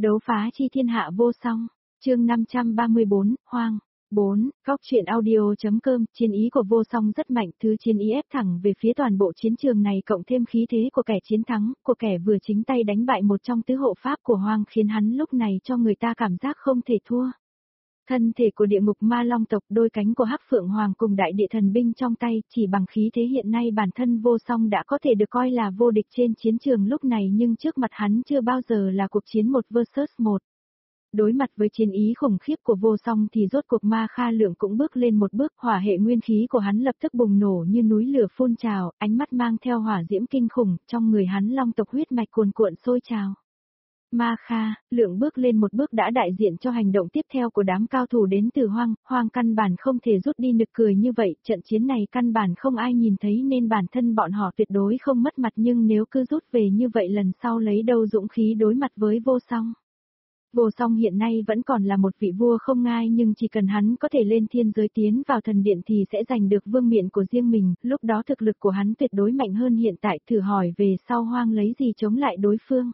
Đấu phá chi thiên hạ vô song, chương 534, Hoang. 4. Góc truyện audio.com. Chiến ý của vô song rất mạnh, thứ chiến ý ép thẳng về phía toàn bộ chiến trường này, cộng thêm khí thế của kẻ chiến thắng, của kẻ vừa chính tay đánh bại một trong tứ hộ pháp của Hoang, khiến hắn lúc này cho người ta cảm giác không thể thua. Thân thể của địa ngục ma long tộc, đôi cánh của Hắc Phượng Hoàng cùng đại địa thần binh trong tay, chỉ bằng khí thế hiện nay bản thân vô song đã có thể được coi là vô địch trên chiến trường lúc này, nhưng trước mặt hắn chưa bao giờ là cuộc chiến 1 vs 1. Đối mặt với chiến ý khủng khiếp của vô song thì rốt cuộc Ma Kha Lượng cũng bước lên một bước, hỏa hệ nguyên khí của hắn lập tức bùng nổ như núi lửa phun trào, ánh mắt mang theo hỏa diễm kinh khủng, trong người hắn long tộc huyết mạch cuồn cuộn sôi trào. Ma Kha Lượng bước lên một bước đã đại diện cho hành động tiếp theo của đám cao thủ đến từ Hoang căn bản không thể rút đi nực cười như vậy, trận chiến này căn bản không ai nhìn thấy nên bản thân bọn họ tuyệt đối không mất mặt, nhưng nếu cứ rút về như vậy lần sau lấy đâu dũng khí đối mặt với vô song. Vô song hiện nay vẫn còn là một vị vua không ngai, nhưng chỉ cần hắn có thể lên thiên giới tiến vào thần điện thì sẽ giành được vương miện của riêng mình, lúc đó thực lực của hắn tuyệt đối mạnh hơn hiện tại, thử hỏi về sau Hoang lấy gì chống lại đối phương.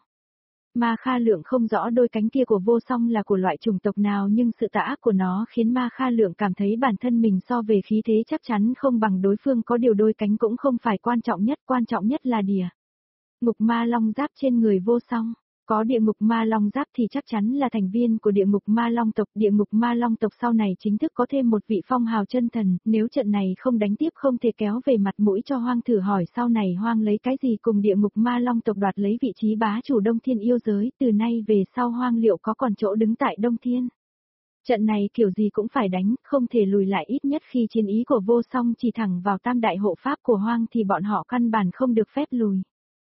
Ma Kha Lượng không rõ đôi cánh kia của vô song là của loại chủng tộc nào, nhưng sự tà ác của nó khiến Ma Kha Lượng cảm thấy bản thân mình so về khí thế chắc chắn không bằng đối phương, có điều đôi cánh cũng không phải quan trọng nhất là địa ngục ma long giáp trên người vô song. Có địa ngục ma long giáp thì chắc chắn là thành viên của địa ngục ma long tộc. Địa ngục ma long tộc sau này chính thức có thêm một vị phong hào chân thần, nếu trận này không đánh tiếp không thể kéo về mặt mũi cho Hoang, thử hỏi sau này Hoang lấy cái gì cùng địa ngục ma long tộc đoạt lấy vị trí bá chủ Đông Thiên yêu giới, từ nay về sau Hoang liệu có còn chỗ đứng tại Đông Thiên. Trận này kiểu gì cũng phải đánh, không thể lùi lại, ít nhất khi chiến ý của vô song chỉ thẳng vào tam đại hộ pháp của Hoang thì bọn họ căn bản không được phép lùi.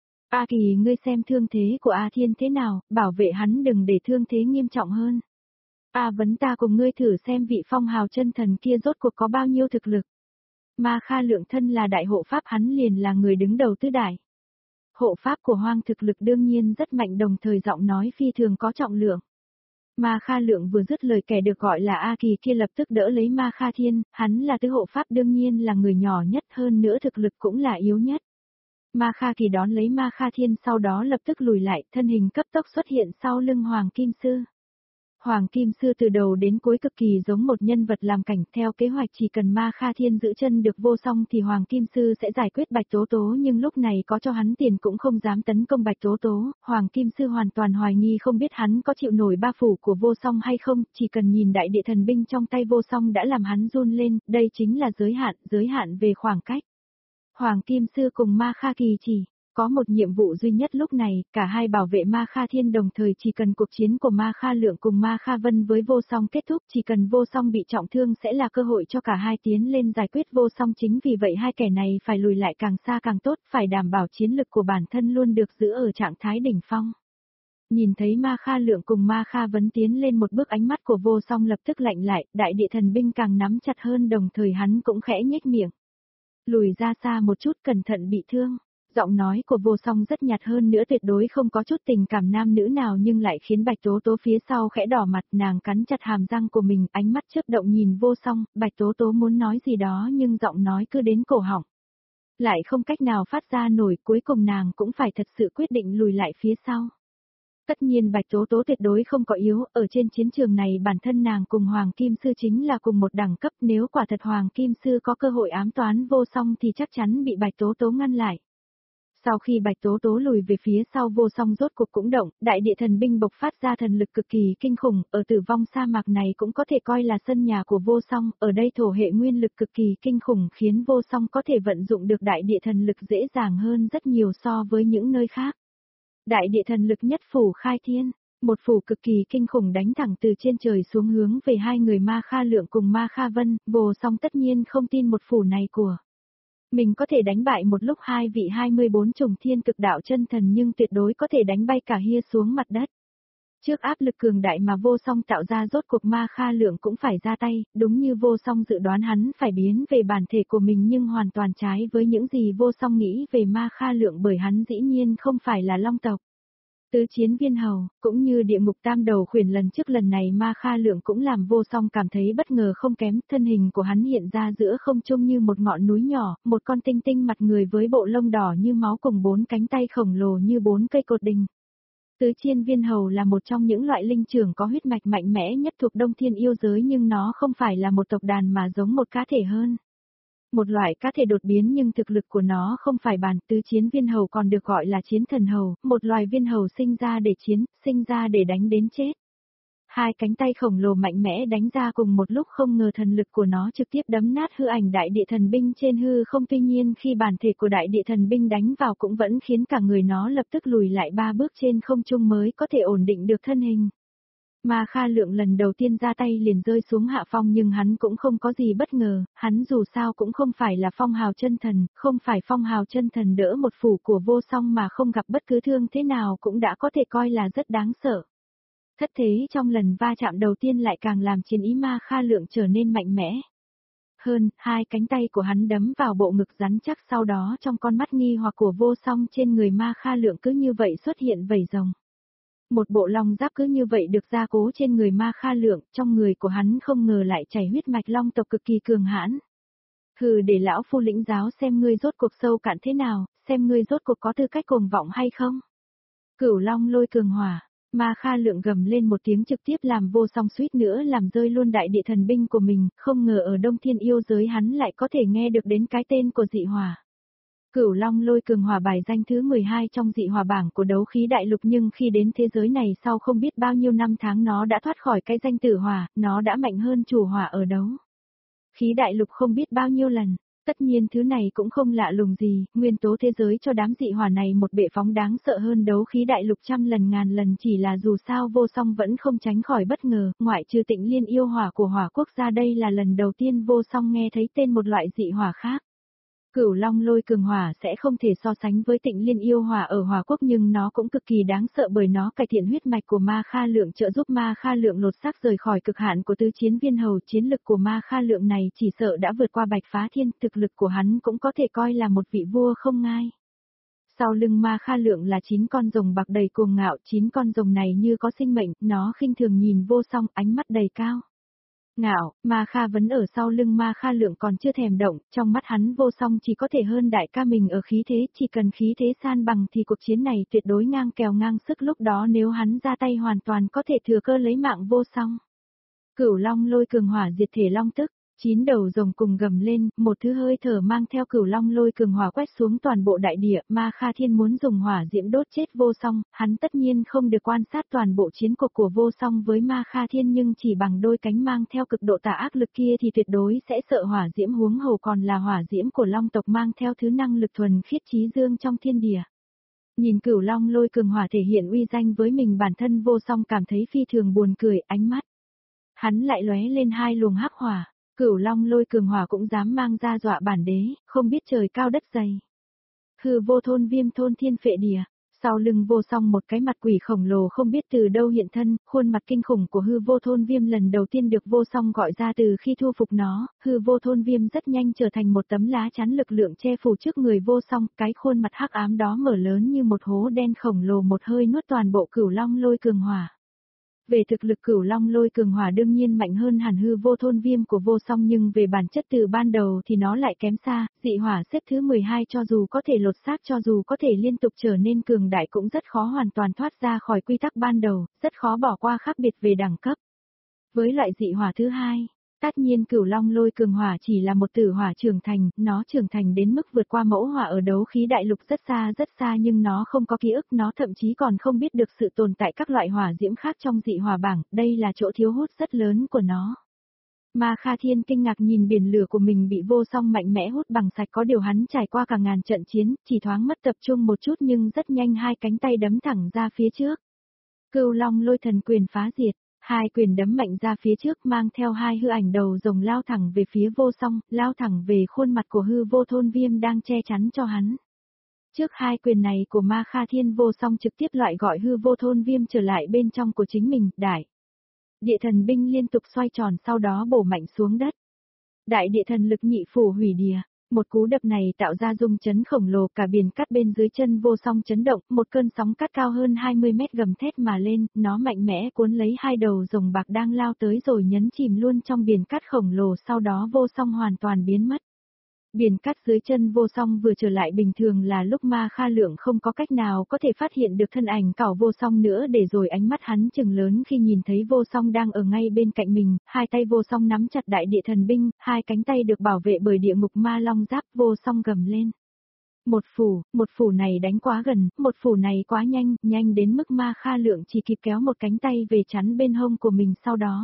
A Kỳ, ngươi xem thương thế của A Thiên thế nào, bảo vệ hắn đừng để thương thế nghiêm trọng hơn. A Vấn, ta cùng ngươi thử xem vị phong hào chân thần kia rốt cuộc có bao nhiêu thực lực. Ma Kha Lượng thân là đại hộ pháp, hắn liền là người đứng đầu tứ đại hộ pháp của Hoang, thực lực đương nhiên rất mạnh, đồng thời giọng nói phi thường có trọng lượng. Ma Kha Lượng vừa dứt lời, kẻ được gọi là A Kỳ kia lập tức đỡ lấy Ma Kha Thiên, hắn là tứ hộ pháp đương nhiên là người nhỏ nhất, hơn nữa thực lực cũng là yếu nhất. Ma Kha Kỳ đón lấy Ma Kha Thiên, sau đó lập tức lùi lại, thân hình cấp tốc xuất hiện sau lưng Hoàng Kim Sư. Hoàng Kim Sư từ đầu đến cuối cực kỳ giống một nhân vật làm cảnh, theo kế hoạch chỉ cần Ma Kha Thiên giữ chân được vô song thì Hoàng Kim Sư sẽ giải quyết Bạch Tố Tố, nhưng lúc này có cho hắn tiền cũng không dám tấn công Bạch Tố Tố. Hoàng Kim Sư hoàn toàn hoài nghi không biết hắn có chịu nổi ba phủ của vô song hay không, chỉ cần nhìn đại địa thần binh trong tay vô song đã làm hắn run lên, đây chính là giới hạn về khoảng cách. Hoàng Kim Sư cùng Ma Kha Kỳ chỉ có một nhiệm vụ duy nhất lúc này, cả hai bảo vệ Ma Kha Thiên, đồng thời chỉ cần cuộc chiến của Ma Kha Lượng cùng Ma Kha Vân với vô song kết thúc, chỉ cần vô song bị trọng thương sẽ là cơ hội cho cả hai tiến lên giải quyết vô song, chính vì vậy hai kẻ này phải lùi lại càng xa càng tốt, phải đảm bảo chiến lực của bản thân luôn được giữ ở trạng thái đỉnh phong. Nhìn thấy Ma Kha Lượng cùng Ma Kha Vấn tiến lên một bước, ánh mắt của vô song lập tức lạnh lại, đại địa thần binh càng nắm chặt hơn, đồng thời hắn cũng khẽ nhếch miệng. Lùi ra xa một chút, cẩn thận bị thương. Giọng nói của vô song rất nhạt, hơn nữa tuyệt đối không có chút tình cảm nam nữ nào, nhưng lại khiến Bạch Tố Tố phía sau khẽ đỏ mặt, nàng cắn chặt hàm răng của mình, ánh mắt chớp động nhìn vô song. Bạch Tố Tố muốn nói gì đó nhưng giọng nói cứ đến cổ họng, lại không cách nào phát ra nổi, cuối cùng nàng cũng phải thật sự quyết định lùi lại phía sau. Tất nhiên Bạch Tố Tố tuyệt đối không có yếu, ở trên chiến trường này bản thân nàng cùng Hoàng Kim Sư chính là cùng một đẳng cấp, nếu quả thật Hoàng Kim Sư có cơ hội ám toán vô song thì chắc chắn bị Bạch Tố Tố ngăn lại. Sau khi Bạch Tố Tố lùi về phía sau, vô song rốt cuộc cũng động, đại địa thần binh bộc phát ra thần lực cực kỳ kinh khủng, ở Tử Vong sa mạc này cũng có thể coi là sân nhà của vô song, ở đây thổ hệ nguyên lực cực kỳ kinh khủng khiến vô song có thể vận dụng được đại địa thần lực dễ dàng hơn rất nhiều so với những nơi khác. Đại địa thần lực nhất phủ khai thiên, một phủ cực kỳ kinh khủng đánh thẳng từ trên trời xuống hướng về hai người Ma Kha Lượng cùng Ma Kha Vân, vô song tất nhiên không tin một phủ này của mình có thể đánh bại một lúc hai vị 24 trùng thiên cực đạo chân thần, nhưng tuyệt đối có thể đánh bay cả hia xuống mặt đất. Trước áp lực cường đại mà vô song tạo ra, rốt cuộc Ma Kha Lượng cũng phải ra tay, đúng như vô song dự đoán, hắn phải biến về bản thể của mình, nhưng hoàn toàn trái với những gì vô song nghĩ về Ma Kha Lượng, bởi hắn dĩ nhiên không phải là long tộc. Tứ chiến viên hầu, cũng như địa ngục tam đầu khuyển lần trước, lần này Ma Kha Lượng cũng làm vô song cảm thấy bất ngờ không kém, thân hình của hắn hiện ra giữa không trung như một ngọn núi nhỏ, một con tinh tinh mặt người với bộ lông đỏ như máu cùng 4 cánh tay khổng lồ như 4 cây cột đình. Tứ Chiên Viên Hầu là một trong những loại linh trưởng có huyết mạch mạnh mẽ nhất thuộc Đông Thiên yêu giới, nhưng nó không phải là một tộc đàn mà giống một cá thể hơn. Một loại cá thể đột biến nhưng thực lực của nó không phải bàn. Tứ Chiến Viên Hầu còn được gọi là Chiến Thần Hầu, một loài viên hầu sinh ra để chiến, sinh ra để đánh đến chết. Hai cánh tay khổng lồ mạnh mẽ đánh ra cùng một lúc, không ngờ thần lực của nó trực tiếp đấm nát hư ảnh đại địa thần binh trên hư không, tuy nhiên khi bản thể của đại địa thần binh đánh vào cũng vẫn khiến cả người nó lập tức lùi lại 3 bước trên không trung mới có thể ổn định được thân hình. Ma Kha Lượng lần đầu tiên ra tay liền rơi xuống hạ phong, nhưng hắn cũng không có gì bất ngờ, hắn dù sao cũng không phải là phong hào chân thần, không phải phong hào chân thần đỡ một phủ của vô song mà không gặp bất cứ thương thế nào cũng đã có thể coi là rất đáng sợ. Thất thế trong lần va chạm đầu tiên lại càng làm chiến ý Ma Kha Lượng trở nên mạnh mẽ. Hơn, hai cánh tay của hắn đấm vào bộ ngực rắn chắc, sau đó trong con mắt nghi hoặc của vô song trên người Ma Kha Lượng cứ như vậy xuất hiện vảy rồng. Một bộ long giáp cứ như vậy được gia cố trên người Ma Kha Lượng, trong người của hắn không ngờ lại chảy huyết mạch long tộc cực kỳ cường hãn. Hừ, để lão phu lĩnh giáo xem ngươi rốt cuộc sâu cạn thế nào, xem ngươi rốt cuộc có tư cách cuồng vọng hay không. Cửu Long Lôi Cường Hỏa. Ma Kha Lượng gầm lên một tiếng trực tiếp làm vô song suýt nữa làm rơi luôn đại địa thần binh của mình, không ngờ ở Đông Thiên yêu giới hắn lại có thể nghe được đến cái tên của dị hỏa. Cửu Long Lôi Cường Hỏa bài danh thứ 12 trong dị hỏa bảng của đấu khí đại lục, nhưng khi đến thế giới này sau không biết bao nhiêu năm tháng nó đã thoát khỏi cái danh tử hỏa, nó đã mạnh hơn chủ hỏa ở đấu khí đại lục không biết bao nhiêu lần. Tất nhiên thứ này cũng không lạ lùng gì, nguyên tố thế giới cho đám dị hỏa này một bệ phóng đáng sợ hơn đấu khí đại lục trăm lần ngàn lần, chỉ là dù sao vô song vẫn không tránh khỏi bất ngờ, ngoại trừ Tịnh Liên yêu hỏa của hỏa quốc gia, đây là lần đầu tiên vô song nghe thấy tên một loại dị hỏa khác. Cửu Long Lôi Cường Hỏa sẽ không thể so sánh với Tịnh Liên yêu hỏa ở hỏa quốc, nhưng nó cũng cực kỳ đáng sợ bởi nó cải thiện huyết mạch của Ma Kha Lượng, trợ giúp Ma Kha Lượng lột xác rời khỏi cực hạn của Tứ Chiến Viên Hầu. Chiến lực của Ma Kha Lượng này chỉ sợ đã vượt qua Bạch Phá Thiên, thực lực của hắn cũng có thể coi là một vị vua không ngai. Sau lưng Ma Kha Lượng là 9 con rồng bạc đầy cuồng ngạo, 9 con rồng này như có sinh mệnh, nó khinh thường nhìn vô song, ánh mắt đầy cao ngạo. Ma Kha Vấn ở sau lưng Ma Kha Lượng còn chưa thèm động, trong mắt hắn vô song chỉ có thể hơn đại ca mình ở khí thế, chỉ cần khí thế san bằng thì cuộc chiến này tuyệt đối ngang kèo ngang sức, lúc đó nếu hắn ra tay hoàn toàn có thể thừa cơ lấy mạng vô song. Cửu Long Lôi Cường Hỏa diệt thể long tức. 9 đầu rồng cùng gầm lên, một thứ hơi thở mang theo Cửu Long Lôi Cường Hỏa quét xuống toàn bộ đại địa. Ma Kha Thiên muốn dùng hỏa diễm đốt chết vô song, hắn tất nhiên không được quan sát toàn bộ chiến cuộc của vô song với Ma Kha Thiên, nhưng chỉ bằng đôi cánh mang theo cực độ tà ác lực kia thì tuyệt đối sẽ sợ hỏa diễm, huống hồ còn là hỏa diễm của long tộc mang theo thứ năng lực thuần khiết chí dương trong thiên địa. Nhìn Cửu Long Lôi Cường Hỏa thể hiện uy danh với mình, bản thân vô song cảm thấy phi thường buồn cười, ánh mắt hắn lại lóe lên hai luồng hắc hỏa. Cửu Long Lôi Cường Hỏa cũng dám mang ra dọa bản đế, không biết trời cao đất dày. Hư vô thôn viêm thôn thiên phệ địa. Sau lưng vô song một cái mặt quỷ khổng lồ không biết từ đâu hiện thân, khuôn mặt kinh khủng của hư vô thôn viêm lần đầu tiên được vô song gọi ra từ khi thu phục nó. Hư vô thôn viêm rất nhanh trở thành một tấm lá chắn lực lượng che phủ trước người vô song, cái khuôn mặt hắc ám đó mở lớn như một hố đen khổng lồ, một hơi nuốt toàn bộ Cửu Long Lôi Cường Hỏa. Về thực lực Cửu Long Lôi Cường Hỏa đương nhiên mạnh hơn hẳn hư vô thôn viêm của vô song, nhưng về bản chất từ ban đầu thì nó lại kém xa. Dị hỏa xếp thứ 12 cho dù có thể lột xác, cho dù có thể liên tục trở nên cường đại cũng rất khó hoàn toàn thoát ra khỏi quy tắc ban đầu, rất khó bỏ qua khác biệt về đẳng cấp. Với loại dị hỏa thứ hai, tất nhiên Cửu Long Lôi Cường Hỏa chỉ là một tử hỏa trưởng thành, nó trưởng thành đến mức vượt qua mẫu hỏa ở đấu khí đại lục rất xa, nhưng nó không có ký ức, nó thậm chí còn không biết được sự tồn tại các loại hỏa diễm khác trong dị hỏa bảng, đây là chỗ thiếu hút rất lớn của nó. Ma Kha Thiên kinh ngạc nhìn biển lửa của mình bị vô song mạnh mẽ hút bằng sạch, có điều hắn trải qua cả ngàn trận chiến, chỉ thoáng mất tập trung một chút nhưng rất nhanh hai cánh tay đấm thẳng ra phía trước. Cửu Long Lôi Thần Quyền phá diệt. Hai quyền đấm mạnh ra phía trước mang theo hai hư ảnh đầu rồng lao thẳng về phía vô song, lao thẳng về khuôn mặt của hư vô thôn viêm đang che chắn cho hắn. Trước hai quyền này của Ma Kha Thiên, vô song trực tiếp loại gọi hư vô thôn viêm trở lại bên trong của chính mình, đại địa thần binh liên tục xoay tròn sau đó bổ mạnh xuống đất. Đại địa thần lực nhị phủ hủy địa. Một cú đập này tạo ra rung chấn khổng lồ, cả biển cát bên dưới chân vô song chấn động, một cơn sóng cát cao hơn 20 mét gầm thét mà lên, nó mạnh mẽ cuốn lấy hai đầu rồng bạc đang lao tới rồi nhấn chìm luôn trong biển cát khổng lồ, sau đó vô song hoàn toàn biến mất. Biển cắt dưới chân vô song vừa trở lại bình thường là lúc Ma Kha Lượng không có cách nào có thể phát hiện được thân ảnh cảo vô song nữa, để rồi ánh mắt hắn trừng lớn khi nhìn thấy vô song đang ở ngay bên cạnh mình, hai tay vô song nắm chặt đại địa thần binh, hai cánh tay được bảo vệ bởi địa ngục ma long giáp, vô song gầm lên. Một phủ này đánh quá gần, một phủ này quá nhanh, nhanh đến mức Ma Kha Lượng chỉ kịp kéo một cánh tay về chắn bên hông của mình sau đó.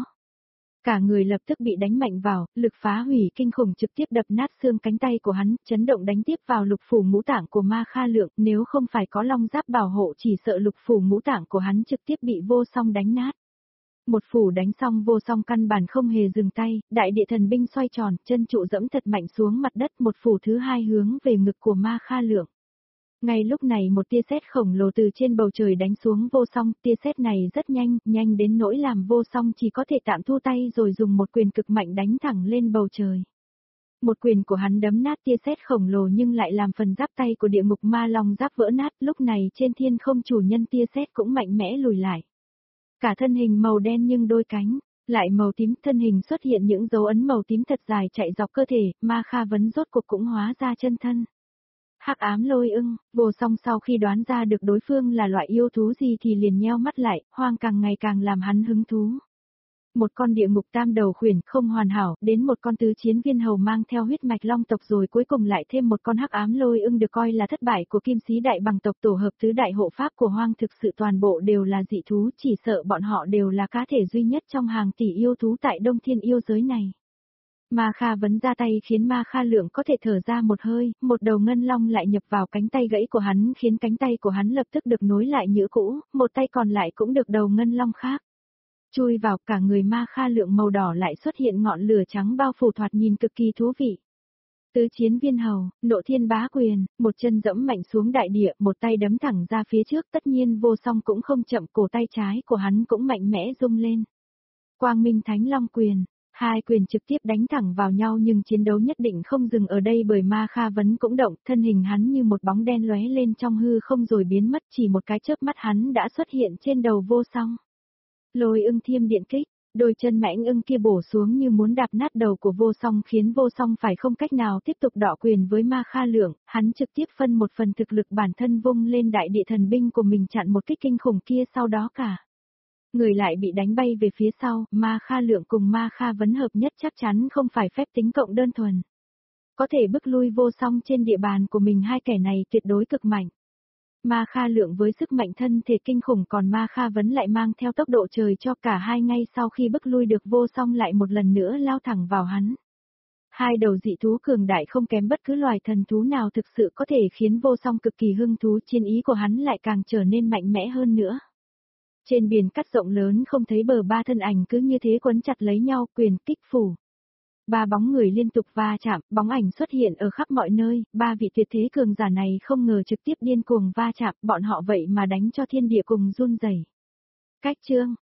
Cả người lập tức bị đánh mạnh vào, lực phá hủy kinh khủng trực tiếp đập nát xương cánh tay của hắn, chấn động đánh tiếp vào lục phủ ngũ tạng của Ma Kha Lượng, nếu không phải có long giáp bảo hộ chỉ sợ lục phủ ngũ tạng của hắn trực tiếp bị vô song đánh nát. Một phủ đánh xong vô song căn bản không hề dừng tay, đại địa thần binh xoay tròn, chân trụ dẫm thật mạnh xuống mặt đất, một phủ thứ hai hướng về ngực của Ma Kha Lượng. Ngay lúc này một tia sét khổng lồ từ trên bầu trời đánh xuống vô song, tia sét này rất nhanh, nhanh đến nỗi làm vô song chỉ có thể tạm thu tay rồi dùng một quyền cực mạnh đánh thẳng lên bầu trời. Một quyền của hắn đấm nát tia sét khổng lồ nhưng lại làm phần giáp tay của địa ngục ma long giáp vỡ nát, lúc này trên thiên không chủ nhân tia sét cũng mạnh mẽ lùi lại. Cả thân hình màu đen nhưng đôi cánh lại màu tím, thân hình xuất hiện những dấu ấn màu tím thật dài chạy dọc cơ thể, Ma Kha Vấn rốt cuộc cũng hóa ra chân thân. Hắc ám lôi ưng, vô song sau khi đoán ra được đối phương là loại yêu thú gì thì liền nheo mắt lại, hoang càng ngày càng làm hắn hứng thú. Một con địa ngục tam đầu khuyển không hoàn hảo, đến một con tứ chiến viên hầu mang theo huyết mạch long tộc, rồi cuối cùng lại thêm một con hắc ám lôi ưng được coi là thất bại của kim sĩ đại bằng tộc, tổ hợp tứ đại hộ pháp của hoang, thực sự toàn bộ đều là dị thú, chỉ sợ bọn họ đều là cá thể duy nhất trong hàng tỷ yêu thú tại Đông Thiên yêu giới này. Ma Kha Vấn ra tay khiến Ma Kha Lượng có thể thở ra một hơi, một đầu ngân long lại nhập vào cánh tay gãy của hắn khiến cánh tay của hắn lập tức được nối lại như cũ, một tay còn lại cũng được đầu ngân long khác chui vào, cả người Ma Kha Lượng màu đỏ lại xuất hiện ngọn lửa trắng bao phủ, thoạt nhìn cực kỳ thú vị. Tứ chiến viên hầu, nộ thiên bá quyền, một chân dẫm mạnh xuống đại địa, một tay đấm thẳng ra phía trước, tất nhiên vô song cũng không chậm, cổ tay trái của hắn cũng mạnh mẽ rung lên. Quang Minh Thánh Long quyền, hai quyền trực tiếp đánh thẳng vào nhau, nhưng chiến đấu nhất định không dừng ở đây bởi Ma Kha Vấn cũng động, thân hình hắn như một bóng đen lóe lên trong hư không rồi biến mất, chỉ một cái chớp mắt hắn đã xuất hiện trên đầu vô song. Lôi ưng thiêm điện kích, đôi chân mãnh ưng kia bổ xuống như muốn đạp nát đầu của vô song, khiến vô song phải không cách nào tiếp tục đọ quyền với Ma Kha Lượng, hắn trực tiếp phân một phần thực lực bản thân vung lên đại địa thần binh của mình chặn một kích kinh khủng kia, sau đó cả người lại bị đánh bay về phía sau. Ma Kha Lượng cùng Ma Kha Vấn hợp nhất chắc chắn không phải phép tính cộng đơn thuần. Có thể bức lui vô song trên địa bàn của mình, hai kẻ này tuyệt đối cực mạnh. Ma Kha Lượng với sức mạnh thân thể kinh khủng, còn Ma Kha Vấn lại mang theo tốc độ trời cho, cả hai ngay sau khi bức lui được vô song lại một lần nữa lao thẳng vào hắn. Hai đầu dị thú cường đại không kém bất cứ loài thần thú nào, thực sự có thể khiến vô song cực kỳ hứng thú, chiến ý của hắn lại càng trở nên mạnh mẽ hơn nữa. Trên biển cắt rộng lớn không thấy bờ, ba thân ảnh cứ như thế quấn chặt lấy nhau, quyền kích phủ. Ba bóng người liên tục va chạm, bóng ảnh xuất hiện ở khắp mọi nơi, ba vị tuyệt thế cường giả này không ngờ trực tiếp điên cuồng va chạm, bọn họ vậy mà đánh cho thiên địa cùng run rẩy. Cách chương